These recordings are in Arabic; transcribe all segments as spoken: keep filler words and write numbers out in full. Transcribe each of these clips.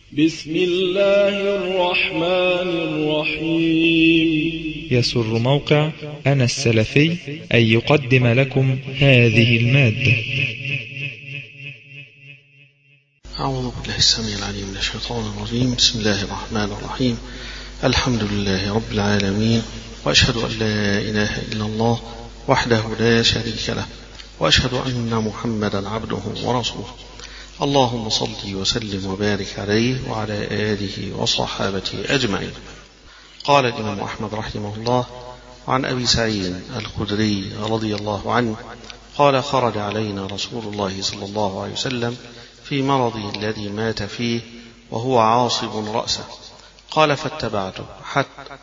بسم الله الرحمن الرحيم. يسر موقع أنا السلفي أن يقدم لكم هذه المادة. أعوذ بالله السميع العليم من الشيطان الرجيم. بسم الله الرحمن الرحيم. الحمد لله رب العالمين، وأشهد أن لا إله إلا الله وحده لا شريك له، وأشهد أن محمدا عبده ورسوله. اللهم صل وسلم وبارك عليه وعلى آله وصحابته أجمعين. قال الإمام أحمد رحمه الله: عن أبي سعيد الخدري رضي الله عنه قال: خرج علينا رسول الله صلى الله عليه وسلم في مرضه الذي مات فيه وهو عاصب رأسه. قال: فاتبعته حتى,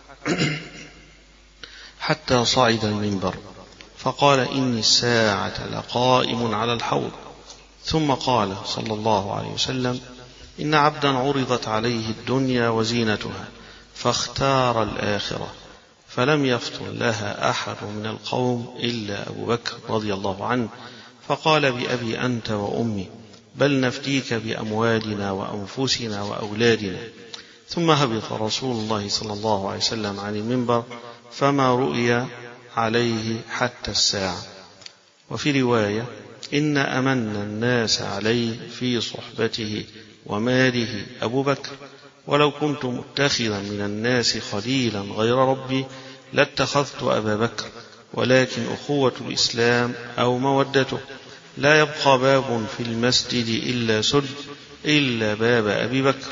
حتى صعد المنبر فقال: إني الساعة لقائم على الحوض. ثم قال صلى الله عليه وسلم: إن عبدا عرضت عليه الدنيا وزينتها فاختار الآخرة فلم يفطن لها أحد من القوم إلا أبو بكر رضي الله عنه، فقال: بأبي أنت وأمي، بل نفديك بأموالنا وأنفسنا وأولادنا. ثم هبط رسول الله صلى الله عليه وسلم عن المنبر فما رؤي عليه حتى الساعة. وفي رواية: إن أمن الناس عليه في صحبته وماله أبو بكر، ولو كنت متخذا من الناس خليلا غير ربي لاتخذت أبا بكر، ولكن أخوة الإسلام أو مودته. لا يبقى باب في المسجد إلا سد إلا باب أبي بكر.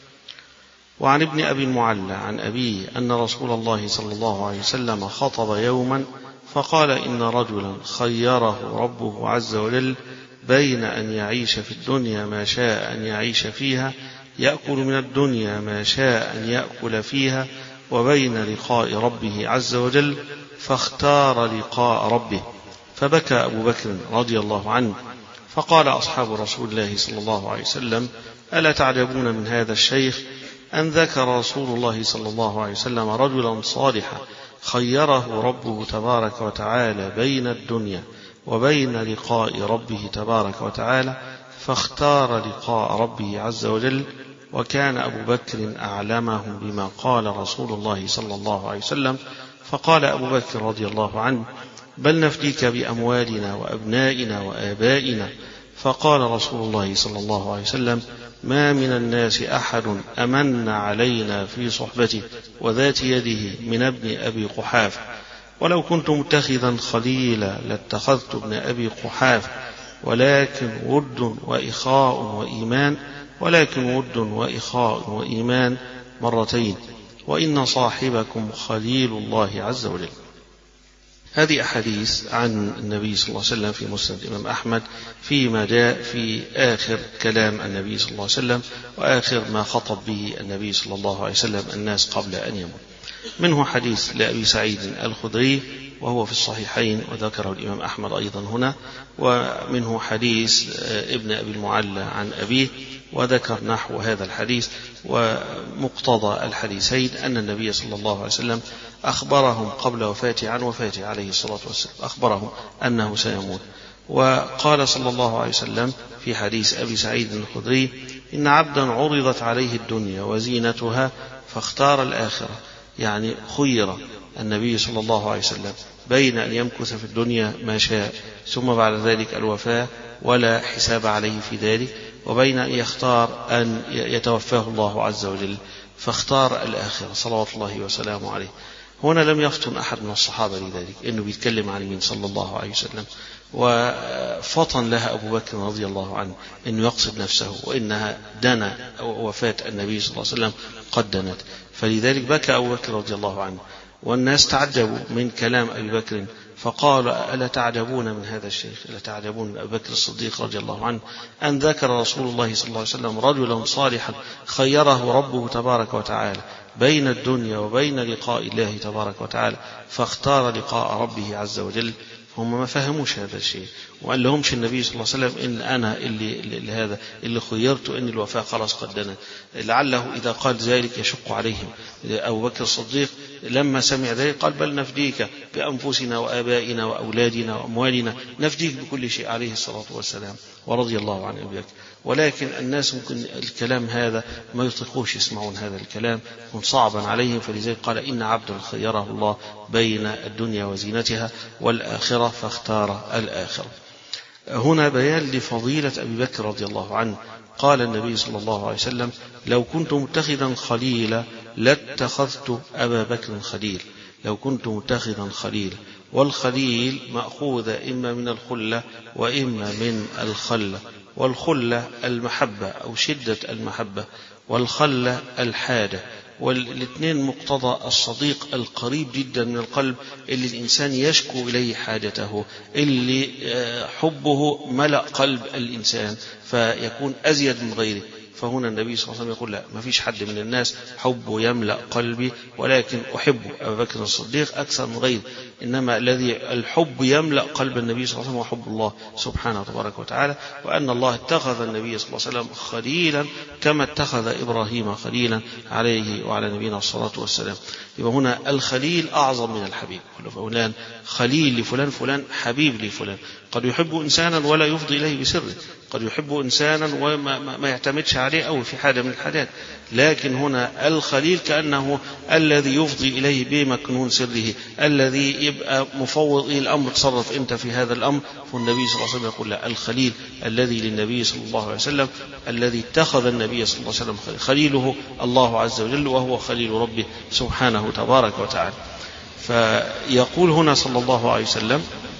وعن ابن أبي المعلى عن أبيه أن رسول الله صلى الله عليه وسلم خطب يوما فقال: إن رجلا خيره ربه عز وجل بين أن يعيش في الدنيا ما شاء أن يعيش فيها، يأكل من الدنيا ما شاء أن يأكل فيها، وبين لقاء ربه عز وجل، فاختار لقاء ربه. فبكى أبو بكر رضي الله عنه. فقال أصحاب رسول الله صلى الله عليه وسلم: ألا تعجبون من هذا الشيخ أن ذكر رسول الله صلى الله عليه وسلم رجلا صالحا خيره ربه تبارك وتعالى بين الدنيا وبين لقاء ربه تبارك وتعالى، فاختار لقاء ربه عز وجل. وكان أبو بكر أعلمهم بما قال رسول الله صلى الله عليه وسلم. فقال أبو بكر رضي الله عنه: بل نفديك بأموالنا وأبنائنا وآبائنا. فقال رسول الله صلى الله عليه وسلم: ما من الناس أحد أمن علينا في صحبته وذات يده من ابن أبي قحافة، ولو كنت متخذا خليلا لاتخذت ابن أبي قحافة، ولكن ود وإخاء وإيمان، ولكن ود وإخاء وإيمان مرتين، وإن صاحبكم خليل الله عز وجل. هذه أحاديث عن النبي صلى الله عليه وسلم في مسند الإمام أحمد فيما جاء في آخر كلام النبي صلى الله عليه وسلم وآخر ما خطب به النبي صلى الله عليه وسلم الناس قبل أن يموت. منه حديث لأبي سعيد الخدري وهو في الصحيحين وذكره الإمام أحمد أيضا هنا، ومنه حديث ابن أبي المعلى عن أبيه وذكر نحو هذا الحديث. ومقتضى الحديثين أن النبي صلى الله عليه وسلم أخبرهم قبل وفاته عن وفاته عليه الصلاة والسلام، أخبرهم أنه سيموت. وقال صلى الله عليه وسلم في حديث أبي سعيد الخدري: إن عبدا عرضت عليه الدنيا وزينتها فاختار الآخرة، يعني خير النبي صلى الله عليه وسلم بين أن يمكث في الدنيا ما شاء ثم بعد ذلك الوفاة ولا حساب عليه في ذلك، وبين أن يختار أن يتوفاه الله عز وجل فاختار الآخرة صلوات الله وسلامه عليه. هنا لم يفتن أحد من الصحابة لذلك، إنه بيتكلم عن مين صلى الله عليه وسلم، وفطن لها أبو بكر رضي الله عنه إنه يقصد نفسه، وإنها دنا وفاة النبي صلى الله عليه وسلم قد دنت، فلذلك بكى أبو بكر رضي الله عنه. والناس تعجبوا من كلام أبي بكر فقال: ألا تعجبون من هذا الشيخ، ألا تعجبون من أبي بكر الصديق رضي الله عنه أن ذكر رسول الله صلى الله عليه وسلم رجلا صالحا خيره ربه تبارك وتعالى بين الدنيا وبين لقاء الله تبارك وتعالى، فاختار لقاء ربه عز وجل. هم ما فهموش هذا الشيء، وقال لهمش النبي صلى الله عليه وسلم إن أنا اللي, اللي هذا اللي خيرت إن الوفاة خلاص قد دنت. لعله إذا قال ذلك يشق عليهم. أبو بكر الصديق لما سمع ذلك قال: بل نفديك بأنفسنا وآبائنا وأولادنا وأموالنا، نفديك بكل شيء عليه الصلاة والسلام. ورضي الله عن أبي بكر. ولكن الناس ممكن الكلام هذا ما يطيقوش يسمعون هذا الكلام، يكون صعبا عليهم، فلذلك قال إن عبدا خيره الله بين الدنيا وزينتها والآخرة فاختار الآخرة. هنا بيان لفضيلة أبي بكر رضي الله عنه. قال النبي صلى الله عليه وسلم لو كنت متخذا خليلا لاتخذت أبا بكر خليل، لو كنت متخذا خليلا. والخليل مأخوذ إما من الخلة وإما من الخلة، والخلة المحبة أو شدة المحبة، والخلة الحادة، والاثنين مقتضى الصديق القريب جدا من القلب اللي الإنسان يشكو إليه حاجته، اللي حبه ملأ قلب الإنسان فيكون أزيد من غيره. فهنا النبي صلى الله عليه وسلم يقول لا، ما فيش حد من الناس حبه يملأ قلبي، ولكن أحب أبا بكر الصديق أكثر من غيره. إنما الذي الحب يملأ قلب النبي صلى الله عليه وسلم وحب الله سبحانه وتبارك وتعالى، وأن الله اتخذ النبي صلى الله عليه وسلم خليلا كما اتخذ إبراهيم خليلا عليه وعلى نبينا الصلاة والسلام. يبقى هنا الخليل أعظم من الحبيب. كل فلان خليل لفلان، فلان حبيب لفلان. قد يحب إنسانا ولا يفضي إليه بسره، قد يحب إنسانا وما ما يعتمدش عليه أو في حاجة من الحاجات، لكن هنا الخليل كأنه الذي يفضي إليه بمكنون سره، الذي يبقى مفوض إلى الأمر، تصرف أنت في هذا الأمر. فالنبي صلى الله عليه وسلم يقول لا، الخليل الذي للنبي صلى الله عليه وسلم، الذي اتخذ النبي صلى الله عليه وسلم خليله الله عز وجل، وهو خليل ربه سبحانه تبارك وتعالى. فيقول هنا صلى الله عليه وسلم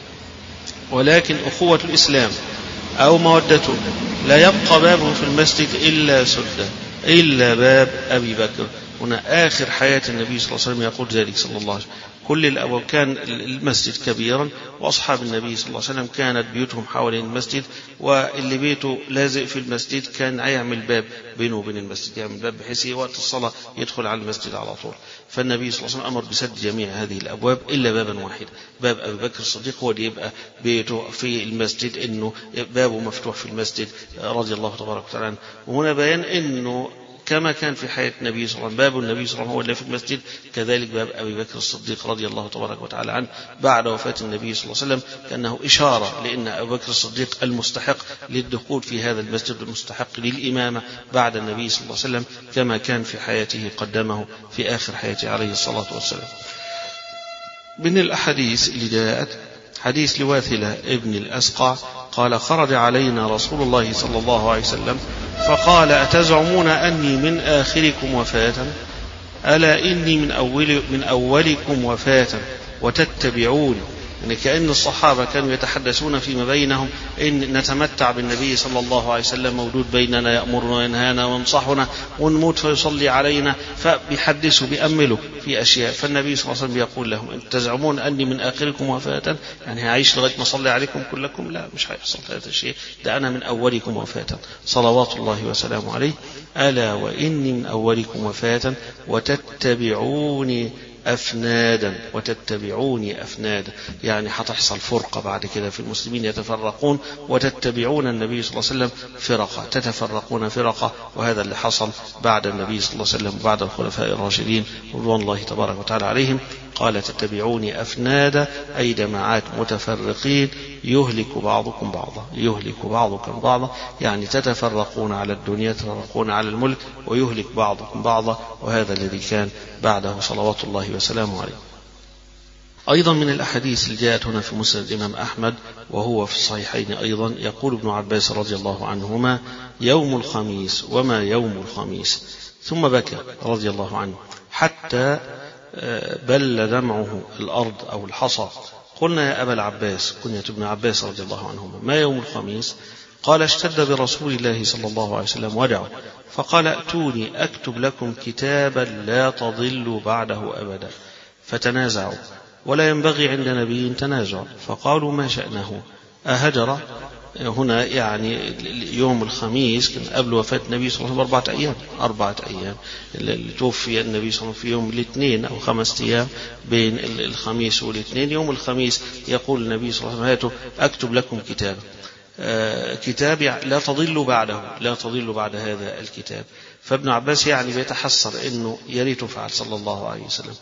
ولكن أخوة الإسلام أو مودته لا يبقى باب في المسجد إلا سده إلا باب أبي بكر. هنا آخر حياة النبي صلى الله عليه وسلم يقول ذلك صلى الله عليه وسلم. كل الأبواب، كان المسجد كبيرا وأصحاب النبي صلى الله عليه وسلم كانت بيوتهم حوالين المسجد، واللي بيته لازق في المسجد كان يعمل باب بينه وبين المسجد، يعمل باب بحيث وقت الصلاة يدخل على المسجد على طول. فالنبي صلى الله عليه وسلم أمر بسد جميع هذه الأبواب إلا بابا واحدا، باب أبي بكر الصديق هو اللي يبقى بيته في المسجد، إنه بابه مفتوح في المسجد رضي الله تبارك وتعالى عنه. وهنا بيان إنه كما كان في حياة النبي صلى الله عليه وسلم باب النبي صلى الله عليه وسلم هو اللي في المسجد، كذلك باب أبي بكر الصديق رضي الله تبارك وتعالى عنه بعد وفاة النبي صلى الله عليه وسلم كأنه إشارة لأن أبي بكر الصديق المستحق للدخول في هذا المسجد، المستحق للإمامة بعد النبي صلى الله عليه وسلم، كما كان في حياته قدمه في آخر حياته عليه الصلاة والسلام. من الأحاديث اللي جاءت حديث لواثلة ابن الأسقع قال خرج علينا رسول الله صلى الله عليه وسلم فقال أتزعمون أني من آخركم وفاة؟ ألا إني من, أول من أولكم وفاة وتتبعون. يعني كأن الصحابة كانوا يتحدثون فيما بينهم إن نتمتع بالنبي صلى الله عليه وسلم موجود بيننا، يأمرنا وينهانا وينصحنا، ونموت فيصلي علينا، فبيحدثوا بيأملوا في أشياء. فالنبي صلى الله عليه وسلم يقول لهم أن تزعمون أني من آخركم وفاة، يعني هعيش لغاية ما أصلي عليكم كلكم؟ لا، مش هيحصل هذا الشيء، ده أنا من أولكم وفاة صلوات الله وسلامه عليه. ألا وإني من أولكم وفاة وتتبعوني أفنادا، وتتبعوني أفنادا، يعني هتحصل فرقة بعد كده في المسلمين، يتفرقون، وتتبعون النبي صلى الله عليه وسلم فرقة، تتفرقون فرقة. وهذا اللي حصل بعد النبي صلى الله عليه وسلم وبعد الخلفاء الراشدين رضوان الله تبارك وتعالى عليهم. قال تتبعوني أفنادا أي جماعات متفرقين، يهلك بعضكم بعضا، يهلك بعضكم بعضا، يعني تتفرقون على الدنيا، تتفرقون على الملك، ويهلك بعضكم بعضا. وهذا الذي كان بعده صلوات الله وسلامه عليه. أيضا من الأحاديث اللي جاءت هنا في مسند الإمام أحمد وهو في الصحيحين أيضا، يقول ابن عباس رضي الله عنهما يوم الخميس وما يوم الخميس، ثم بكى رضي الله عنه حتى بل دمعه الأرض أو الحصى. قلنا يا أبا العباس، كنية ابن عباس رضي الله عنهما، ما يوم الخميس؟ قال اشتد برسول الله صلى الله عليه وسلم ودعه، فقال ائتوني أكتب لكم كتابا لا تضلوا بعده أبدا. فتنازعوا، ولا ينبغي عند نبي تنازع، فقالوا ما شأنه أهجر؟ هنا يعني يوم الخميس كان قبل وفاة النبي صلى الله عليه وسلم أربعة أيام أربعة أيام اللي توفي النبي صلى الله عليه وسلم في يوم الاثنين أو خمسة أيام بين الخميس والاثنين. يوم الخميس يقول النبي صلى الله عليه وسلم أكتب لكم كتابا، آه كتاب لا تضلوا بعده، لا تضلوا بعد هذا الكتاب. فابن عباس يعني بيتحسر إنه يريت فعل صلى الله عليه وسلم.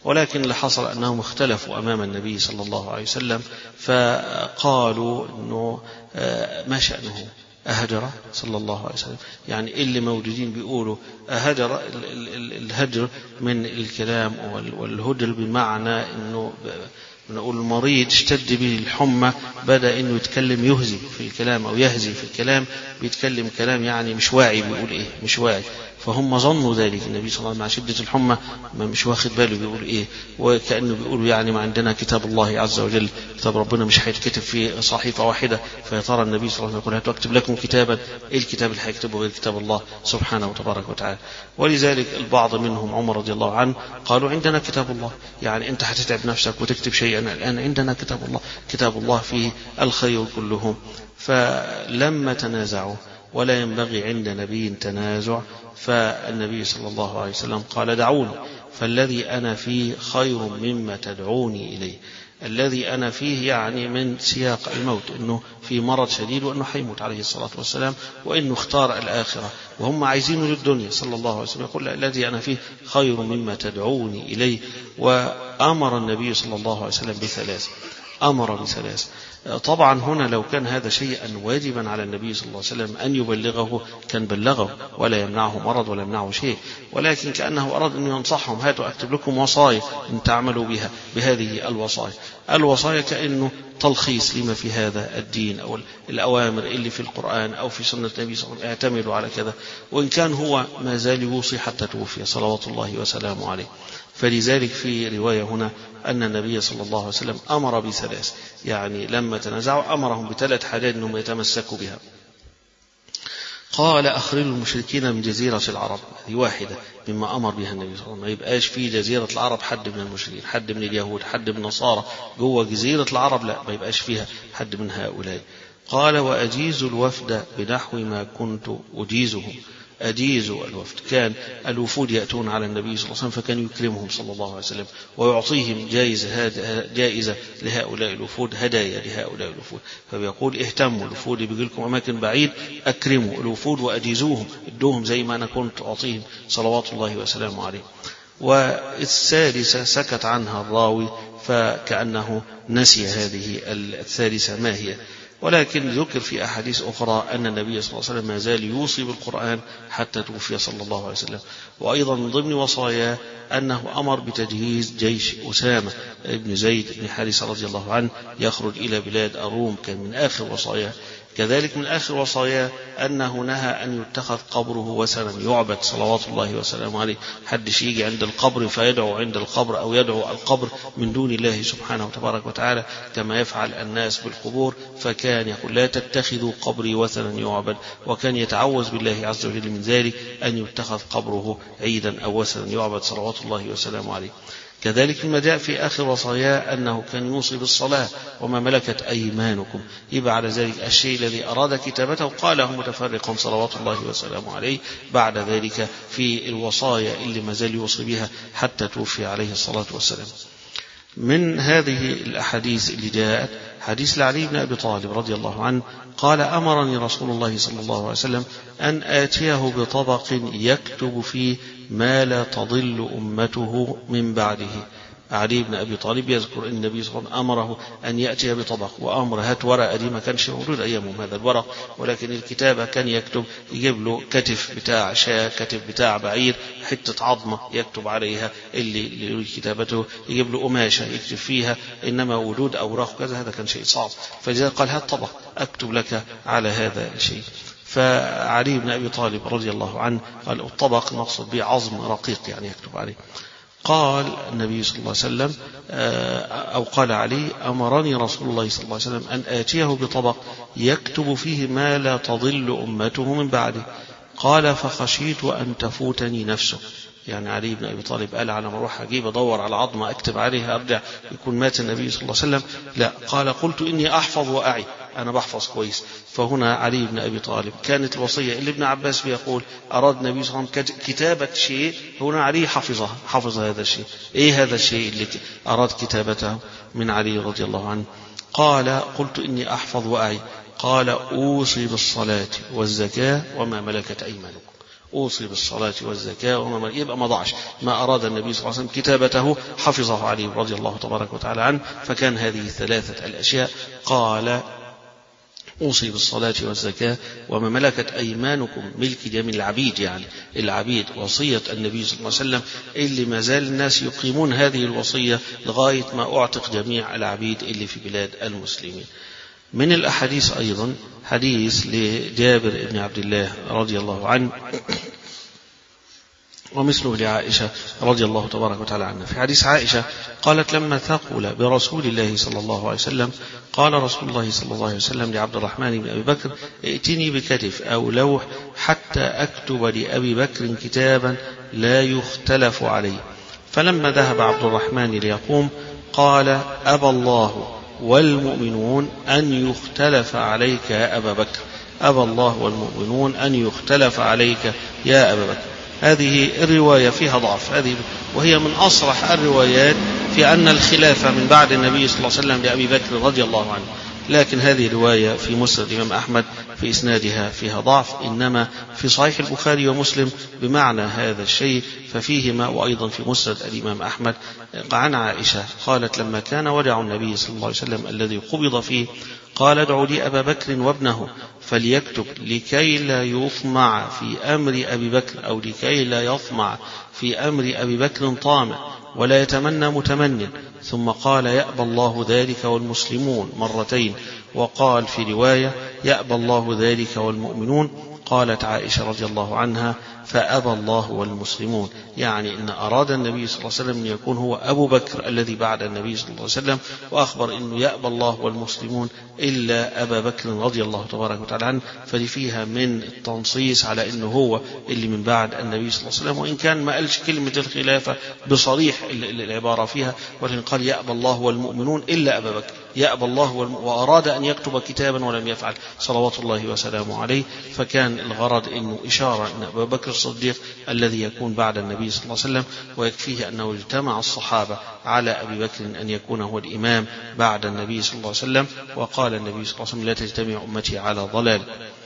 ولكن اللي حصل أنهم اختلفوا أمام النبي صلى الله عليه وسلم، فقالوا أنه ما شأنه أهجر صلى الله عليه وسلم، يعني اللي موجودين بيقولوا أهجر، الهجر من الكلام والهجر بمعنى أنه نقول المريض اشتد به الحمى بدأ انه يتكلم يهزي في الكلام او يهزي في الكلام، بيتكلم كلام يعني مش واعي، بيقول ايه مش واعي. فهم ظنوا ذلك النبي صلى الله عليه وسلم مع شدة الحمى ما مش واخد باله بيقول ايه، وكأنه بيقولوا يعني ما عندنا كتاب الله عز وجل، كتاب ربنا مش هيتكتب في صحيفة واحدة، فيا ترى النبي صلى الله عليه وسلم يقول هاتوا اكتب لكم كتابا، ايه الكتاب اللي هيكتبه غير كتاب الله سبحانه وتبارك وتعالى. ولذلك البعض منهم عمر رضي الله عنه قالوا عندنا كتاب الله، يعني انت هتتعب نفسك وتكتب شيئا، الآن عندنا كتاب الله، كتاب الله فيه الخير كله. فلما تنازعوا، ولا ينبغي عند نبي تنازع، فالنبي صلى الله عليه وسلم قال دعوني فالذي أنا فيه خير مما تدعوني إليه. الذي أنا فيه يعني من سياق الموت، أنه في مرض شديد وأنه حيموت عليه الصلاة والسلام، وأنه اختار الآخرة وهم عايزينه للدنيا صلى الله عليه وسلم، يقول الذي أنا فيه خير مما تدعوني إليه. وأمر النبي صلى الله عليه وسلم بثلاث، أمر بثلاث. طبعا هنا لو كان هذا شيئا واجبا على النبي صلى الله عليه وسلم أن يبلغه كان بلغه ولا يمنعه مرض ولا يمنعه شيء، ولكن كأنه أراد أن ينصحهم هاتوا أكتب لكم وصايا أن تعملوا بها بهذه الوصايا. الوصايا كأنه تلخيص لما في هذا الدين أو الأوامر اللي في القرآن أو في سنة النبي صلى الله عليه وسلم، اعتمدوا على كذا، وإن كان هو ما زال يوصي حتى توفي صلوات الله وسلامه عليه. فلذلك في رواية هنا أن النبي صلى الله عليه وسلم أمر بثلاث، يعني لما تنازعوا أمرهم بثلاث حاجات أنهم يتمسكوا بها. قال أخرجوا المشركين من جزيرة العرب، هذه واحدة مما أمر بها النبي صلى الله عليه وسلم، ما يبقاش في جزيرة العرب حد من المشركين، حد من اليهود، حد من النصارى جوه جزيرة العرب، لا ما يبقاش فيها حد من هؤلاء. قال وأجيز الوفد بنحو ما كنت أجيزهم، أجيز الوفد، كان الوفود يأتون على النبي صلى الله عليه وسلم فكان يكرمهم صلى الله عليه وسلم ويعطيهم جائزة جائزة لهؤلاء الوفود، هدايا لهؤلاء الوفود. فبيقول اهتموا الوفود بيجي لكم أماكن بعيد، أكرموا الوفود وأجيزوهم، ادوهم زي ما أنا كنت أعطيهم صلوات الله وسلامه عليه. والثالثة سكت عنها الراوي فكأنه نسي هذه الثالثة ما هي، ولكن ذكر في أحاديث أخرى أن النبي صلى الله عليه وسلم ما زال يوصي بالقرآن حتى توفي صلى الله عليه وسلم. وأيضا من ضمن وصاياه أنه أمر بتجهيز جيش أسامة بن زيد بن حارثة رضي الله عنه يخرج إلى بلاد الروم، كان من آخر وصاياه. كذلك من آخر وصاياه أنه نهى أن يتخذ قبره وثنا يعبد صلوات الله وسلامه عليه، حدش يجي عند القبر فيدعو عند القبر أو يدعو القبر من دون الله سبحانه وتبارك وتعالى كما يفعل الناس بالقبور. فكان يقول لا تتخذوا قبري وثنا يعبد، وكان يتعوذ بالله عز وجل من ذلك أن يتخذ قبره عيدا أو وثنا يعبد صلوات الله وسلامه عليه. كذلك ما جاء في آخر وصاياه أنه كان يوصي بالصلاة وما ملكت أيمانكم، يبقى على ذلك الشيء الذي أراد كتابته قاله متفرقا صلوات الله وسلامه عليه بعد ذلك في الوصايا اللي ما زال يوصي بها حتى توفي عليه الصلاة والسلام. من هذه الأحاديث اللي جاءت حديث لعلي بن أبي طالب رضي الله عنه قال أمرني رسول الله صلى الله عليه وسلم أن آتيه بطبق يكتب فيه ما لا تضل أمته من بعده. علي بن أبي طالب يذكر أن النبي صلى الله عليه وسلم أمره أن يأتي بطبق، وأمر هات ورقة، دي ما كانش موجود أيامهم هذا الورق، ولكن الكتابة كان يكتب يجيب له كتف بتاع شاة، كتف بتاع بعير، حتة عظمة يكتب عليها اللي, اللي كتابته، يجيب له قماشة يكتب فيها، إنما وجود أوراق كذا هذا كان شيء صعب. فلذلك قال هات طبق أكتب لك على هذا الشيء. فعلي بن أبي طالب رضي الله عنه قال الطبق مقصود به عظم رقيق يعني يكتب عليه. قال النبي صلى الله عليه وسلم أو قال علي أمرني رسول الله صلى الله عليه وسلم أن آتيه بطبق يكتب فيه ما لا تضل أمته من بعده. قال فخشيت أن تفوتني نفسه، يعني علي بن أبي طالب قال على ما أروح أجيب أدور على عظمة أكتب عليها أرجع يكون مات النبي صلى الله عليه وسلم، لا، قال قلت إني أحفظ وأعي، أنا بحفظ كويس. فهنا علي بن أبي طالب كانت الوصية اللي ابن عباس بيقول أراد النبي صلى الله عليه وسلم كتابة شيء، هنا علي حفظها، حفظ هذا الشيء. إيه هذا الشيء اللي أراد كتابته من علي رضي الله عنه؟ قال قلت إني أحفظ وأعي. قال أوصي بالصلاة والزكاة وما ملكت أيمانكم، أوصي بالصلاة والزكاة وما يبقى ما ضاعش ما أراد النبي صلى الله عليه وسلم كتابته حفظه علي رضي الله تبارك وتعالى عنه. فكان هذه الثلاثة الأشياء. قال أوصي بالصلاة والزكاة وما ملكت أيمانكم، ملك جميع العبيد، يعني العبيد وصية النبي صلى الله عليه وسلم اللي ما زال الناس يقيمون هذه الوصية لغاية ما أعتق جميع العبيد اللي في بلاد المسلمين. من الأحاديث أيضا حديث لجابر بن عبد الله رضي الله عنه ومثله لعائشة رضي الله تبارك وتعالى عنها. في حديث عائشة قالت لما ثقل برسول الله صلى الله عليه وسلم قال رسول الله صلى الله عليه وسلم لعبد الرحمن بن أبي بكر ائتني بكتف أو لوح حتى أكتب لأبي بكر كتابا لا يختلف عليه. فلما ذهب عبد الرحمن ليقوم قال أبى الله والمؤمنون أن يختلف عليك يا أبا بكر، أبى الله والمؤمنون أن يختلف عليك يا أبا بكر. هذه الرواية فيها ضعف، هذه وهي من أصرح الروايات في أن الخلافة من بعد النبي صلى الله عليه وسلم لأبي بكر رضي الله عنه، لكن هذه الرواية في مسند الإمام أحمد في إسنادها فيها ضعف، إنما في صحيح البخاري ومسلم بمعنى هذا الشيء ففيهما، وأيضا في مسند الإمام أحمد عن عائشة قالت لما كان ودع النبي صلى الله عليه وسلم الذي قبض فيه قال ادعوا لي أبا بكر وابنه فليكتب لكي لا يطمع في أمر أبي بكر أو لكي لا يطمع في أمر أبي بكر طامع ولا يتمنى متمن. ثم قال يأبى الله ذلك والمسلمون مرتين، وقال في رواية يأبى الله ذلك والمؤمنون. قالت عائشة رضي الله عنها فأبى الله والمسلمون، يعني إن أراد النبي صلى الله عليه وسلم أن يكون هو أبو بكر الذي بعد النبي صلى الله عليه وسلم، وأخبر أنه يأبى الله والمسلمون إلا أبا بكر رضي الله تبارك وتعالى عنه، فدي فيها من التنصيص على أنه هو اللي من بعد النبي صلى الله عليه وسلم، وإن كان ما قالش كلمة الخلافة بصريح العبارة فيها، ولكن قال يأبى الله والمؤمنون إلا أبا بكر، يأبى الله والم... وأراد أن يكتب كتابا ولم يفعل صلوات الله وسلامه عليه. فكان الغرض أنه إشارة أن أبا بكر الصديق الذي يكون بعد النبي صلى الله عليه وسلم، ويكفيه أنه اجتمع الصحابة على أبي بكر أن يكون هو الإمام بعد النبي صلى الله عليه وسلم، وقال النبي صلى الله عليه وسلم لا تجتمع أمتي على ضلال.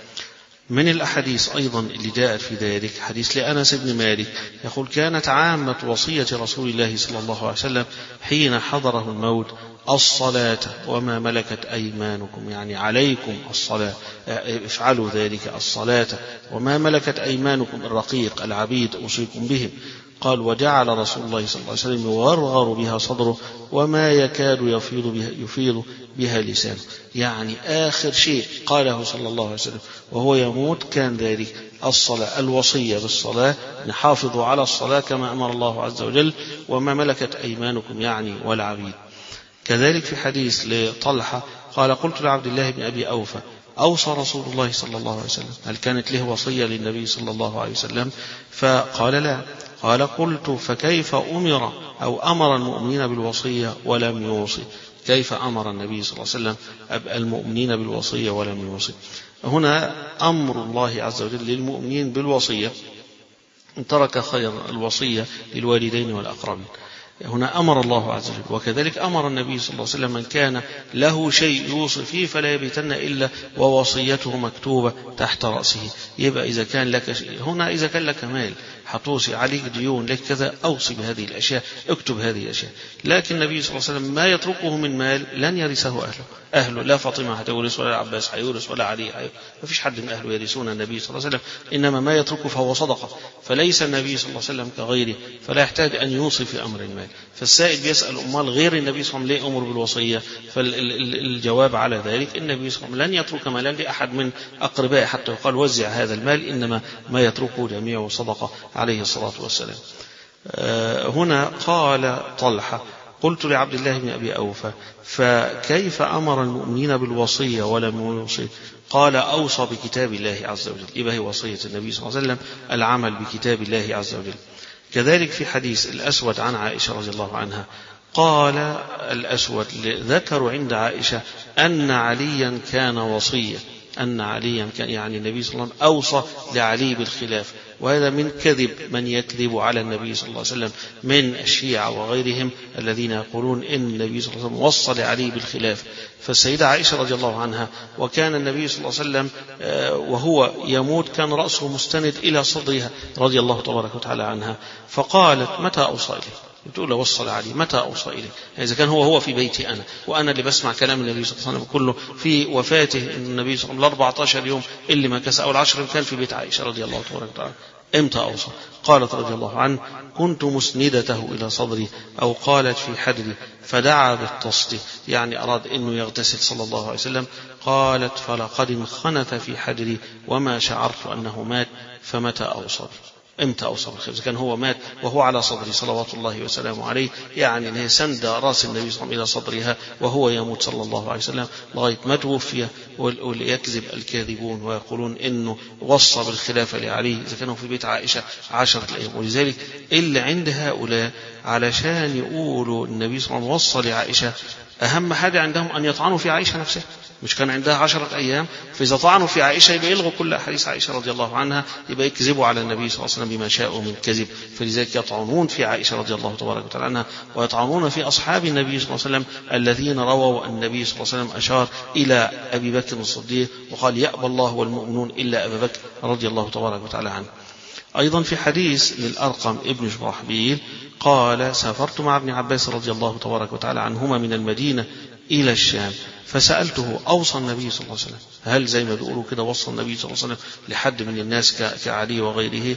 من الأحاديث أيضا اللي جاءت في ذلك حديث لأنس بن مالك يقول كانت عامة وصية رسول الله صلى الله عليه وسلم حين حضره الموت الصلاة وما ملكت أيمانكم، يعني عليكم الصلاة، افعلوا ذلك الصلاة وما ملكت أيمانكم الرقيق العبيد أوصيكم بهم. قال وجعل رسول الله صلى الله عليه وسلم يورغر بها صدره وما يكاد يفيض بها, يفيض بها لسانه، يعني آخر شيء قاله صلى الله عليه وسلم وهو يموت كان ذلك الصلاة، الوصية بالصلاة، حافظوا على الصلاة كما أمر الله عز وجل وما ملكت أيمانكم يعني والعبيد. كذلك في حديث لطلحة قال قلت لعبد الله بن أبي أوفى أوصى رسول الله صلى الله عليه وسلم هل كانت له وصية للنبي صلى الله عليه وسلم؟ فقال لا. قال قلت فكيف أمر أو أمر المؤمنين بالوصية ولم يوصي؟ كيف أمر النبي صلى الله عليه وسلم المؤمنين بالوصية ولم يوصي؟ هنا أمر الله عز وجل للمؤمنين بالوصية إن ترك خير الوصية للوالدين والأقربين، هنا أمر الله عز وجل، وكذلك أمر النبي صلى الله عليه وسلم من كان له شيء يوصي فيه فلا يبيتن إلا ووصيته مكتوبة تحت رأسه. يبقى إذا كان لك شيء هنا، إذا كان لك مال حتوصي عليك ديون لك كذا أوصي بهذه الأشياء، اكتب هذه الأشياء. لكن النبي صلى الله عليه وسلم ما يتركه من مال لن يرثه أهله، أهله لا فاطمة هتورث ولا العباس هيورث ولا علي هيورث، ما فيش حد من أهله يرثون النبي صلى الله عليه وسلم، إنما ما يتركه فهو صدقة، فليس النبي صلى الله عليه وسلم كغيره فلا يحتاج أن يوصي في أمر المال. فالسائل بيسأل أمال غير النبي صلى الله عليه وسلم ليه أمر بالوصية؟ فالجواب على ذلك النبي صلى الله عليه وسلم لن يترك مالا لأحد من أقربائه حتى يقال وزع هذا المال، إنما ما يتركه جميعه صدقة عليه الصلاة والسلام. هنا قال طلحة قلت لعبد الله بن أبي أوفى فكيف أمر المؤمنين بالوصية ولم يوصي؟ قال أوصى بكتاب الله عز وجل. يبقى هي وصية النبي صلى الله عليه وسلم العمل بكتاب الله عز وجل. كذلك في حديث الأسود عن عائشة رضي الله عنها قال الأسود ذكروا عند عائشة أن عليا كان وصيا، أن عليا كان يعني النبي صلى الله عليه وسلم أوصى لعلي بالخلاف، وهذا من كذب من يكذب على النبي صلى الله عليه وسلم من الشيعة وغيرهم الذين يقولون إن النبي صلى الله عليه وسلم وصى لعلي بالخلاف. فالسيدة عائشة رضي الله عنها وكان النبي صلى الله عليه وسلم وهو يموت كان رأسه مستند إلى صدرها رضي الله تبارك وتعالى عنها، فقالت متى أوصى إليه؟ بتقول له وصل علي متى أوصى إليه؟ إذا كان هو هو في بيتي أنا وأنا اللي بسمع كلام النبي صلى الله عليه وسلم كله في وفاته، النبي صلى الله عليه وسلم الأربعة عشر يوم اللي ما كسى أو العشر كان في بيت عائشة رضي الله تبارك وتعالى، إمتى أوصى؟ قالت رضي الله عنه كنت مسندته إلى صدري، أو قالت في حدري فدعا بالتصدي، يعني أراد أنه يغتسل صلى الله عليه وسلم. قالت فلقد انخنث في حدري وما شعرت أنه مات، فمتى أوصى؟ امتى أوصى بالخبز؟ كان هو مات وهو على صدري صلوات الله وسلامه عليه، يعني هي سند رأس النبي صلى الله عليه وسلم إلى صدرها وهو يموت صلى الله عليه وسلم لغاية ما توفي. وليكذب الكاذبون ويقولون إنه وصى بالخلافة لعلي إذا كانوا في بيت عائشة عشرة أيام. ولذلك إلا عند هؤلاء علشان يقولوا النبي صلى الله عليه وسلم وصى لعائشة، أهم حاجة عندهم أن يطعنوا في عائشة نفسها، مش كان عندها عشرة أيام، فإذا طعنوا في عائشة يبقى يلغوا كل أحاديث عائشة رضي الله عنها، يبقى يكذبوا على النبي صلى الله عليه وسلم بما شاءوا من كذب. فلذلك يطعنون في عائشة رضي الله تبارك وتعالى عنها، ويطعنون في أصحاب النبي صلى الله عليه وسلم الذين رووا النبي صلى الله عليه وسلم أشار إلى أبي بكر الصديق وقال يأبى الله والمؤمنون إلا أبا بكر رضي الله تبارك وتعالى عنه. أيضا في حديث للأرقم ابن شرحبيل قال سافرت مع ابن عباس رضي الله تبارك وتعالى عنهما من المدينة إلى الشام، فسألته أوصى النبي صلى الله عليه وسلم، هل زي ما بيقولوا كده وصى النبي صلى الله عليه وسلم لحد من الناس كعلي وغيره؟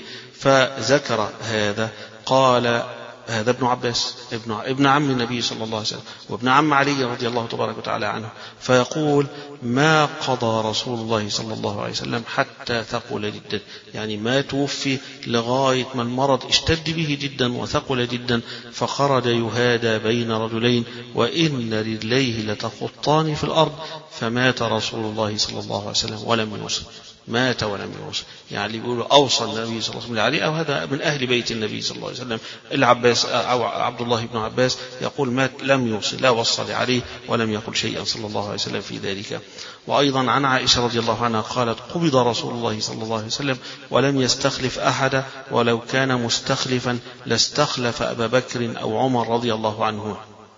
فذكر هذا، قال هذا ابن عباس ابن, ابن عم النبي صلى الله عليه وسلم وابن عم علي رضي الله تبارك وتعالى عنه، فيقول ما قضى رسول الله صلى الله عليه وسلم حتى ثقل جدا، يعني ما توفي لغاية ما المرض اشتد به جدا وثقل جدا، فخرج يهادى بين رجلين وإن رجليه لتخطان في الأرض، فمات رسول الله صلى الله عليه وسلم ولم يوصل، مات ولم يوصل. يعني يقولوا أوصى النبي صلى الله عليه وسلم لعلي، أو هذا من أهل بيت النبي صلى الله عليه وسلم. العباس أو عبد الله بن عباس يقول مات لم يوصل، لا وصى لعلي ولم يقل شيئا صلى الله عليه وسلم في ذلك. وأيضا عن عائشة رضي الله عنها قالت قبض رسول الله صلى الله عليه وسلم ولم يستخلف أحدا، ولو كان مستخلفا لاستخلف أبا بكر أو عمر رضي الله عنه.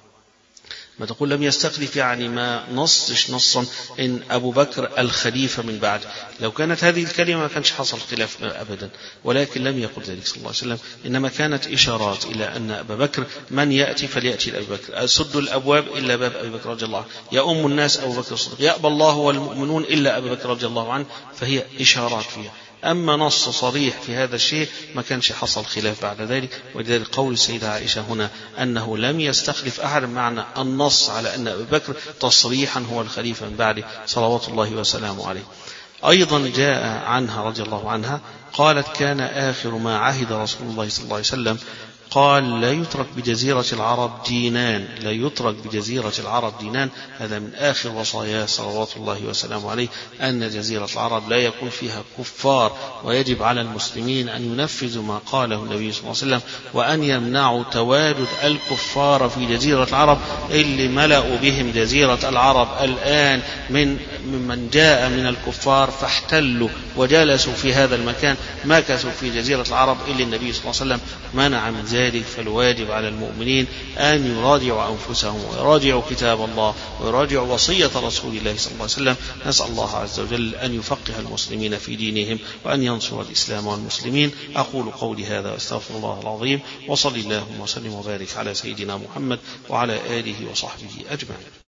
ما تقول لم يستخلف يعني ما نصش نصا إن أبو بكر الخليفة من بعد، لو كانت هذه الكلمة ما كانش حصل خلاف أبدا، ولكن لم يقل ذلك صلى الله عليه وسلم، إنما كانت إشارات إلى أن أبا بكر من يأتي فليأتي لأبي بكر، سدوا الأبواب إلا باب أبي بكر رضي الله عنه، يؤم الناس أبو بكر الصديق، يأبى الله والمؤمنون إلا أبي بكر رضي الله عنه، فهي إشارات فيها. أما نص صريح في هذا الشيء ما كانش حصل خلاف بعد ذلك. ولذلك قول السيدة عائشة هنا أنه لم يستخلف أحد، معنى النص على أن أبي بكر تصريحا هو الخليفة من بعده صلوات الله وسلامه عليه. أيضا جاء عنها رضي الله عنها قالت كان آخر ما عهد رسول الله صلى الله عليه وسلم قال لا يترك بجزيرة العرب دينان، لا يترك بجزيرة العرب دينان، هذا من آخر وصاياه صلوات الله وسلامه عليه، أن جزيرة العرب لا يكون فيها كفار، ويجب على المسلمين أن ينفذوا ما قاله النبي صلى الله عليه وسلم، وأن يمنعوا تواجد الكفار في جزيرة العرب اللي ملأوا بهم جزيرة العرب الآن من ممن جاء من الكفار فاحتلوا وجلسوا في هذا المكان، مكثوا في جزيرة العرب اللي النبي صلى الله عليه وسلم منع من ذلك. فالواجب على المؤمنين أن يراجعوا أنفسهم ويراجعوا كتاب الله ويراجعوا وصية رسول الله صلى الله عليه وسلم. نسأل الله عز وجل أن يفقه المسلمين في دينهم وأن ينصر الإسلام والمسلمين. أقول قولي هذا واستغفر الله العظيم، وصلى اللهم وسلم وبارك على سيدنا محمد وعلى آله وصحبه أجمعين.